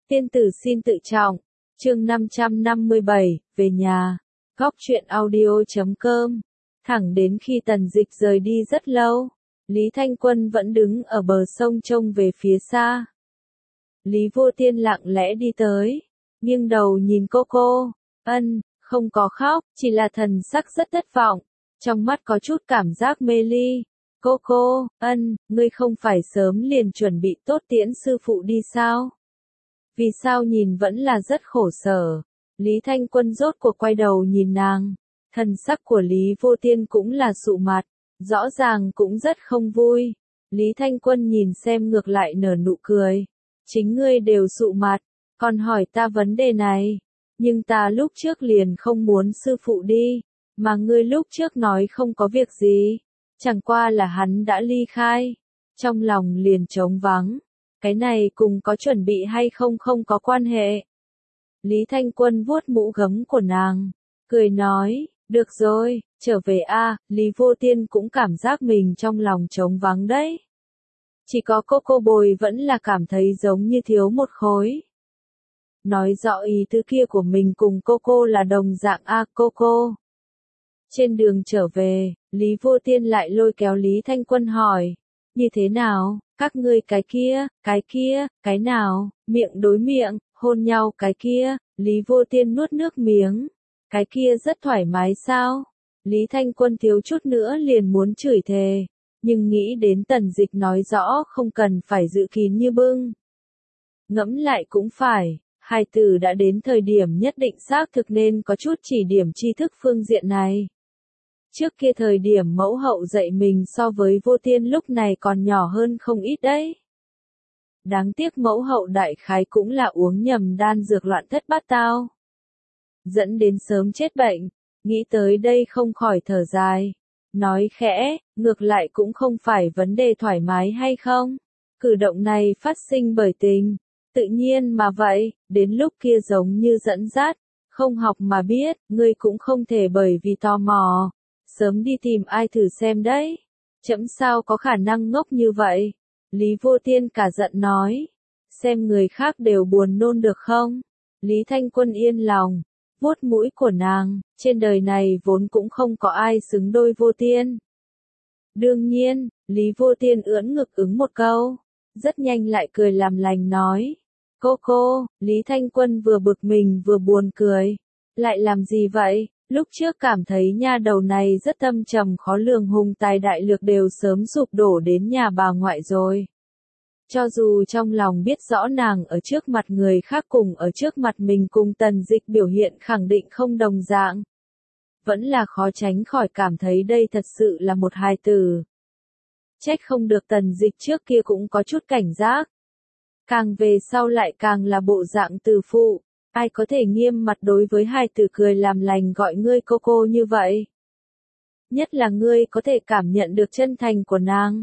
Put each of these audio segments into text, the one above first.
Tiên tử xin tự trọng. Chương 557, về nhà. Góc truyện audio.com. Thẳng đến khi Tần Dịch rời đi rất lâu, Lý Thanh Quân vẫn đứng ở bờ sông trông về phía xa. Lý Vô Tiên lặng lẽ đi tới, nghiêng đầu nhìn cô. Không có khóc, chỉ là thần sắc rất thất vọng, trong mắt có chút cảm giác mê ly. Ngươi không phải sớm liền chuẩn bị tốt tiễn sư phụ đi sao? Vì sao nhìn vẫn là rất khổ sở? Lý Thanh Quân rốt cuộc quay đầu nhìn nàng, thần sắc của Lý Vô Tiên cũng là sụ mặt, rõ ràng cũng rất không vui. Lý Thanh Quân nhìn xem ngược lại nở nụ cười. Chính ngươi đều sụ mặt, còn hỏi ta vấn đề này. Nhưng ta lúc trước liền không muốn sư phụ đi, mà ngươi lúc trước nói không có việc gì. Chẳng qua là hắn đã ly khai, trong lòng liền trống vắng. Cái này cùng có chuẩn bị hay không không có quan hệ. Lý Thanh Quân vuốt mũ gấm của nàng, cười nói, được rồi, trở về a. Lý Vô Tiên cũng cảm giác mình trong lòng trống vắng đấy. Chỉ có cô bồi vẫn là cảm thấy giống như thiếu một khối. Nói rõ ý tứ kia của mình cùng cô là đồng dạng a. Cô. Trên đường trở về, Lý Vô Tiên lại lôi kéo Lý Thanh Quân hỏi, như thế nào, các ngươi cái kia, cái nào, miệng đối miệng, hôn nhau cái kia. Lý Vô Tiên nuốt nước miếng, cái kia rất thoải mái sao? Lý Thanh Quân thiếu chút nữa liền muốn chửi thề, nhưng nghĩ đến Tần Dịch nói rõ không cần phải giữ kín như bưng. Ngẫm lại cũng phải, hai từ đã đến thời điểm nhất định xác thực nên có chút chỉ điểm tri thức phương diện này. Trước kia thời điểm mẫu hậu dạy mình so với Vô Tiên lúc này còn nhỏ hơn không ít đấy. Đáng tiếc mẫu hậu đại khái cũng là uống nhầm đan dược loạn thất bát tao, dẫn đến sớm chết bệnh. Nghĩ tới đây không khỏi thở dài, nói khẽ, ngược lại cũng không phải vấn đề thoải mái hay không. Cử động này phát sinh bởi tình, tự nhiên mà vậy, đến lúc kia giống như dẫn dắt, không học mà biết, ngươi cũng không thể bởi vì tò mò, sớm đi tìm ai thử xem đấy. Chấm sao có khả năng ngốc như vậy? Lý Vô Tiên cả giận nói, xem người khác đều buồn nôn được không? Lý Thanh Quân yên lòng, vuốt mũi của nàng, trên đời này vốn cũng không có ai xứng đôi Vô Tiên. Đương nhiên, Lý Vô Tiên ưỡn ngực ứng một câu, rất nhanh lại cười làm lành nói, cô. Lý Thanh Quân vừa bực mình vừa buồn cười, lại làm gì vậy? Lúc trước cảm thấy nha đầu này rất thâm trầm khó lường, hùng tài đại lược đều sớm sụp đổ đến nhà bà ngoại rồi. Cho dù trong lòng biết rõ nàng ở trước mặt người khác cùng ở trước mặt mình cùng Tần Dịch biểu hiện khẳng định không đồng dạng, vẫn là khó tránh khỏi cảm thấy đây thật sự là một hài tử. Trách không được Tần Dịch trước kia cũng có chút cảnh giác. Càng về sau lại càng là bộ dạng từ phụ. Ai có thể nghiêm mặt đối với hài tử cười làm lành gọi ngươi cô như vậy? Nhất là ngươi có thể cảm nhận được chân thành của nàng,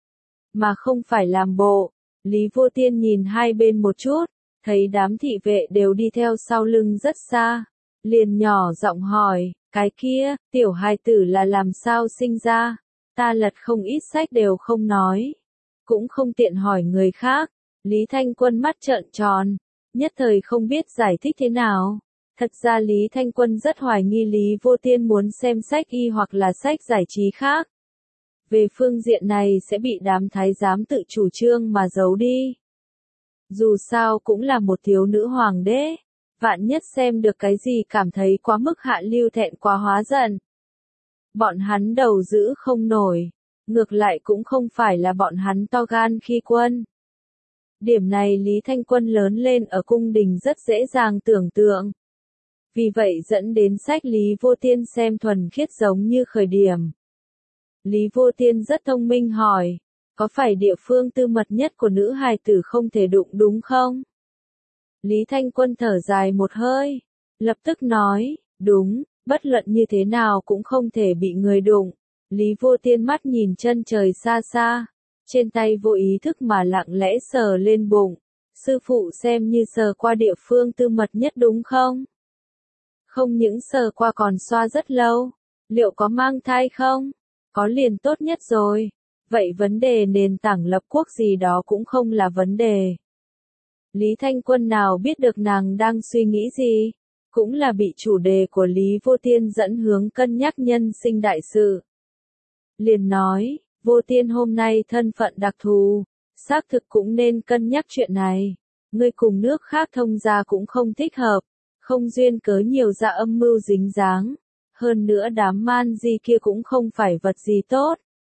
mà không phải làm bộ. Lý Vô Tiên nhìn hai bên một chút, thấy đám thị vệ đều đi theo sau lưng rất xa, liền nhỏ giọng hỏi, cái kia, tiểu hài tử là làm sao sinh ra? Ta lật không ít sách đều không nói, cũng không tiện hỏi người khác. Lý Thanh Quân mắt trợn tròn, nhất thời không biết giải thích thế nào. Thật ra Lý Thanh Quân rất hoài nghi Lý Vô Tiên muốn xem sách y hoặc là sách giải trí khác. Về phương diện này sẽ bị đám thái giám tự chủ trương mà giấu đi. Dù sao cũng là một thiếu nữ hoàng đế, vạn nhất xem được cái gì cảm thấy quá mức hạ lưu thẹn quá hóa giận. Bọn hắn đầu giữ không nổi, ngược lại cũng không phải là bọn hắn to gan khi quân. Điểm này Lý Thanh Quân lớn lên ở cung đình rất dễ dàng tưởng tượng. Vì vậy dẫn đến sách Lý Vô Tiên xem thuần khiết giống như khởi điểm. Lý Vô Tiên rất thông minh hỏi, có phải địa phương tư mật nhất của nữ hài tử không thể đụng đúng không? Lý Thanh Quân thở dài một hơi, lập tức nói, đúng, bất luận như thế nào cũng không thể bị người đụng. Lý Vô Tiên mắt nhìn chân trời xa xa, trên tay vô ý thức mà lặng lẽ sờ lên bụng. Sư phụ xem như sờ qua địa phương tư mật nhất đúng không? Không những sờ qua còn xoa rất lâu. Liệu có mang thai không? Có liền tốt nhất rồi. Vậy vấn đề nền tảng lập quốc gì đó cũng không là vấn đề. Lý Thanh Quân nào biết được nàng đang suy nghĩ gì, cũng là bị chủ đề của Lý Vô Tiên dẫn hướng cân nhắc nhân sinh đại sự. Liền nói, Vô Tiên hôm nay thân phận đặc thù, xác thực cũng nên cân nhắc chuyện này. Ngươi cùng nước khác thông gia cũng không thích hợp, không duyên cớ nhiều ra âm mưu dính dáng. Hơn nữa đám man di kia cũng không phải vật gì tốt.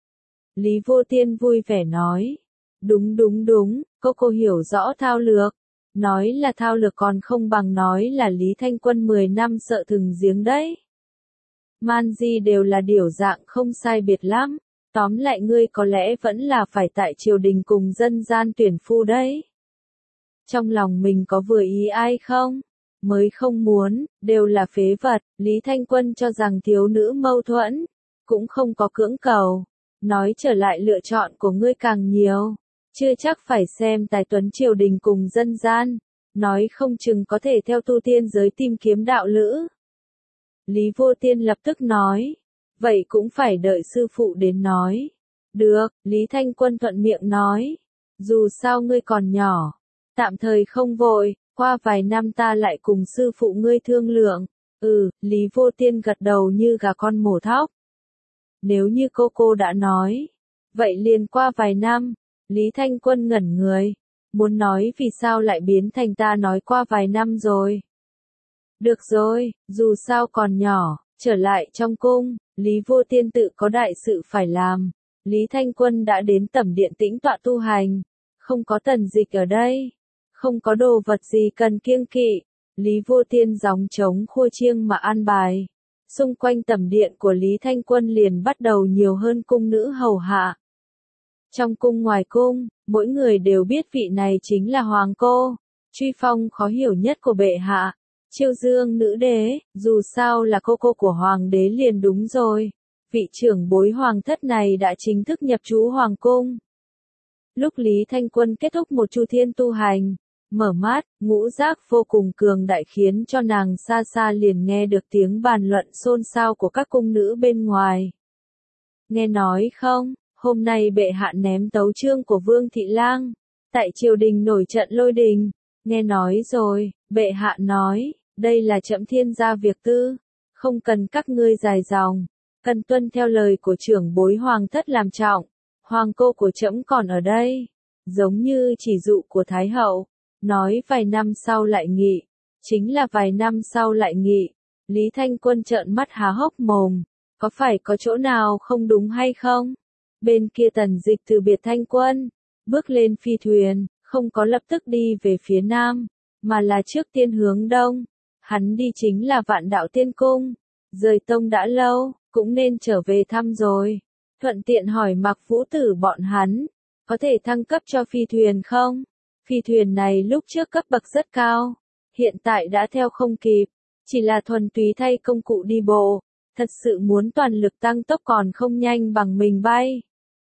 Lý Vô Tiên vui vẻ nói. Đúng, cô hiểu rõ thao lược. Nói là thao lược còn không bằng nói là Lý Thanh Quân 10 năm sợ thừng giếng đấy. Man di đều là điều dạng không sai biệt lắm. Tóm lại ngươi có lẽ vẫn là phải tại triều đình cùng dân gian tuyển phu đấy. Trong lòng mình có vừa ý ai không? Mới không muốn, đều là phế vật. Lý Thanh Quân cho rằng thiếu nữ mâu thuẫn, cũng không có cưỡng cầu. Nói trở lại lựa chọn của ngươi càng nhiều, chưa chắc phải xem tài tuấn triều đình cùng dân gian, nói không chừng có thể theo tu tiên giới tìm kiếm đạo lữ. Lý Vô Tiên lập tức nói, vậy cũng phải đợi sư phụ đến nói. Được, Lý Thanh Quân thuận miệng nói, dù sao ngươi còn nhỏ, tạm thời không vội, qua vài năm ta lại cùng sư phụ ngươi thương lượng. Lý Vô Tiên gật đầu như gà con mổ thóc. Nếu như cô đã nói, vậy liền qua vài năm. Lý Thanh Quân ngẩn người, muốn nói vì sao lại biến thành ta nói qua vài năm rồi. Được rồi, dù sao còn nhỏ, trở lại trong cung, Lý Vô Tiên tự có đại sự phải làm. Lý Thanh Quân đã đến tẩm điện tĩnh tọa tu hành, không có Tần Dịch ở đây, không có đồ vật gì cần kiêng kỵ. Lý Vô Tiên gióng trống khua chiêng mà an bài. Xung quanh tẩm điện của Lý Thanh Quân liền bắt đầu nhiều hơn cung nữ hầu hạ. Trong cung ngoài cung, mỗi người đều biết vị này chính là hoàng cô, truy phong khó hiểu nhất của bệ hạ, Chiêu Dương nữ đế, dù sao là cô của hoàng đế liền đúng rồi. Vị trưởng bối hoàng thất này đã chính thức nhập trú hoàng cung. Lúc Lý Thanh Quân kết thúc một chu thiên tu hành, mở mắt, ngũ giác vô cùng cường đại khiến cho nàng xa xa liền nghe được tiếng bàn luận xôn xao của các cung nữ bên ngoài. Nghe nói không, hôm nay bệ hạ ném tấu chương của Vương Thị Lang, tại triều đình nổi trận lôi đình. Nghe nói rồi, bệ hạ nói, đây là trẫm thiên gia việc tư, không cần các ngươi dài dòng, cần tuân theo lời của trưởng bối hoàng thất làm trọng. Hoàng cô của trẫm còn ở đây, giống như chỉ dụ của Thái hậu, nói vài năm sau lại nghị, chính là vài năm sau lại nghị. Lý Thanh Quân trợn mắt há hốc mồm, có phải có chỗ nào không đúng hay không? Bên kia Tần Dịch từ biệt Thanh Quân, bước lên phi thuyền, không có lập tức đi về phía nam, mà là trước tiên hướng đông. Hắn đi chính là Vạn Đạo Tiên Cung, rời tông đã lâu, cũng nên trở về thăm rồi. Thuận tiện hỏi Mạc Vũ Tử bọn hắn, có thể thăng cấp cho phi thuyền không? Phi thuyền này lúc trước cấp bậc rất cao, hiện tại đã theo không kịp, chỉ là thuần túy thay công cụ đi bộ, thật sự muốn toàn lực tăng tốc còn không nhanh bằng mình bay.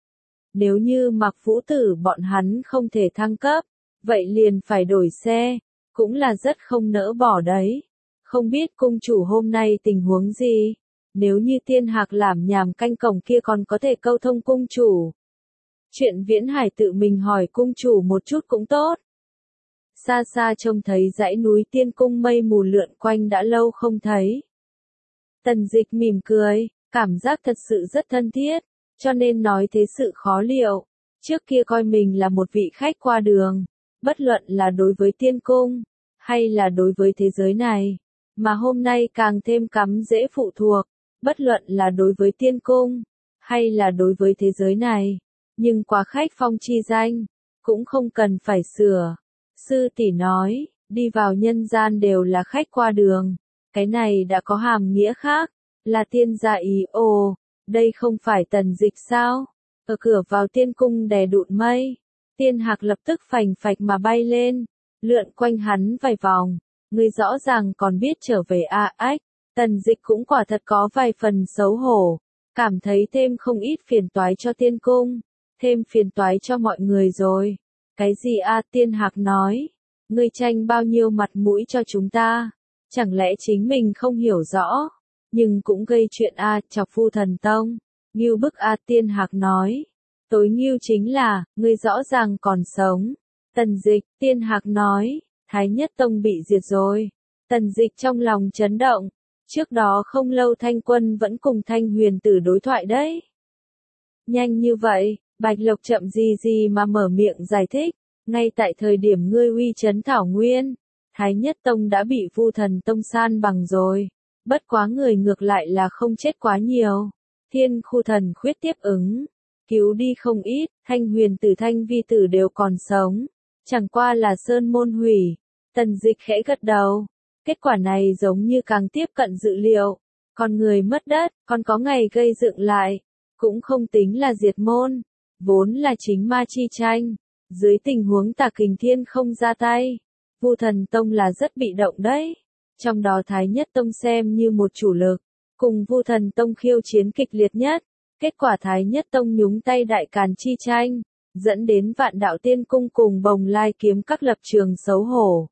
Nếu như Mạc Vũ Tử bọn hắn không thể thăng cấp, vậy liền phải đổi xe, cũng là rất không nỡ bỏ đấy. Không biết cung chủ hôm nay tình huống gì? Nếu như Tiên Hạc làm nhảm canh cổng kia còn có thể câu thông cung chủ. Chuyện Viễn Hải tự mình hỏi cung chủ một chút cũng tốt. Xa xa trông thấy dãy núi Tiên Cung mây mù lượn quanh đã lâu không thấy. Tần Dịch mỉm cười, cảm giác thật sự rất thân thiết, cho nên nói thế sự khó liệu. Trước kia coi mình là một vị khách qua đường, bất luận là đối với Tiên Cung, hay là đối với thế giới này, mà hôm nay càng thêm cắm dễ phụ thuộc, bất luận là đối với Tiên Cung, hay là đối với thế giới này. Nhưng quá khách phong chi danh, cũng không cần phải sửa. Sư tỷ nói, đi vào nhân gian đều là khách qua đường, cái này đã có hàm nghĩa khác, là tiên gia ý. Ồ, đây không phải Tần Dịch sao? Ở cửa vào Tiên Cung đè đụn mây, Tiên Hạc lập tức phành phạch mà bay lên, lượn quanh hắn vài vòng. Ngươi rõ ràng còn biết trở về ách. Tần Dịch cũng quả thật có vài phần xấu hổ, cảm thấy thêm không ít phiền toái cho Tiên Cung, thêm phiền toái cho mọi người rồi. Cái gì Tiên Hạc nói, ngươi tranh bao nhiêu mặt mũi cho chúng ta, chẳng lẽ chính mình không hiểu rõ, nhưng cũng gây chuyện chọc Phu Thần Tông. Ngưu bức Tiên Hạc nói, tối ngưu chính là, ngươi rõ ràng còn sống, Tần Dịch, Tiên Hạc nói, Thái Nhất Tông bị diệt rồi. Tần Dịch trong lòng chấn động, trước đó không lâu Thanh Quân vẫn cùng Thanh Huyền Tử đối thoại đấy. Nhanh như vậy, Bạch Lộc chậm gì gì mà mở miệng giải thích, ngay tại thời điểm ngươi uy chấn Thảo Nguyên, Thái Nhất Tông đã bị Vu Thần Tông san bằng rồi, bất quá người ngược lại là không chết quá nhiều. Thiên Khu Thần Khuyết tiếp ứng, cứu đi không ít, Thanh Huyền Tử Thanh Vi Tử đều còn sống, chẳng qua là sơn môn hủy. Tần Dịch khẽ gật đầu, kết quả này giống như càng tiếp cận dự liệu, con người mất đất, còn có ngày gây dựng lại, cũng không tính là diệt môn, vốn là chính ma chi tranh, dưới tình huống Tà Kình Thiên không ra tay, Vu Thần Tông là rất bị động đấy, trong đó Thái Nhất Tông xem như một chủ lực, cùng Vu Thần Tông khiêu chiến kịch liệt nhất, kết quả Thái Nhất Tông nhúng tay Đại Càn chi tranh, dẫn đến Vạn Đạo Tiên Cung cùng Bồng Lai kiếm các lập trường xấu hổ.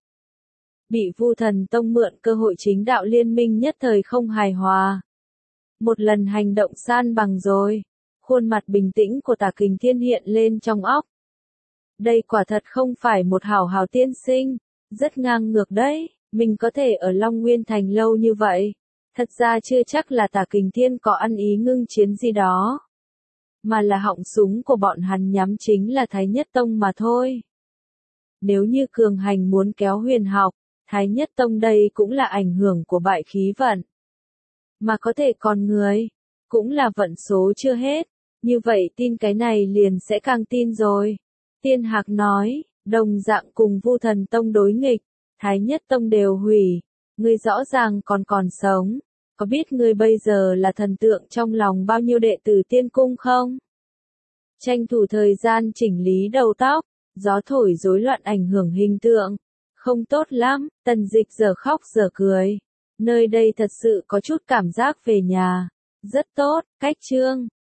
Bị Vu Thần Tông mượn cơ hội chính đạo liên minh nhất thời không hài hòa. Một lần hành động san bằng rồi, khuôn mặt bình tĩnh của Tà Kình Thiên hiện lên trong óc. Đây quả thật không phải một hảo hảo tiên sinh, rất ngang ngược đấy, mình có thể ở Long Nguyên Thành lâu như vậy. Thật ra chưa chắc là Tà Kình Thiên có ăn ý ngưng chiến gì đó, mà là họng súng của bọn hắn nhắm chính là Thái Nhất Tông mà thôi. Nếu như cường hành muốn kéo Huyền Học, Thái Nhất Tông đây cũng là ảnh hưởng của bại khí vận. Mà có thể còn người, cũng là vận số chưa hết, như vậy tin cái này liền sẽ càng tin rồi. Tiên Hạc nói, đồng dạng cùng Vu Thần Tông đối nghịch, Thái Nhất Tông đều hủy, ngươi rõ ràng còn sống, có biết ngươi bây giờ là thần tượng trong lòng bao nhiêu đệ tử Tiên Cung không? Tranh thủ thời gian chỉnh lý đầu tóc, gió thổi rối loạn ảnh hưởng hình tượng, không tốt lắm. Tần Dịch giờ khóc giờ cười, nơi đây thật sự có chút cảm giác về nhà, rất tốt. Cách chương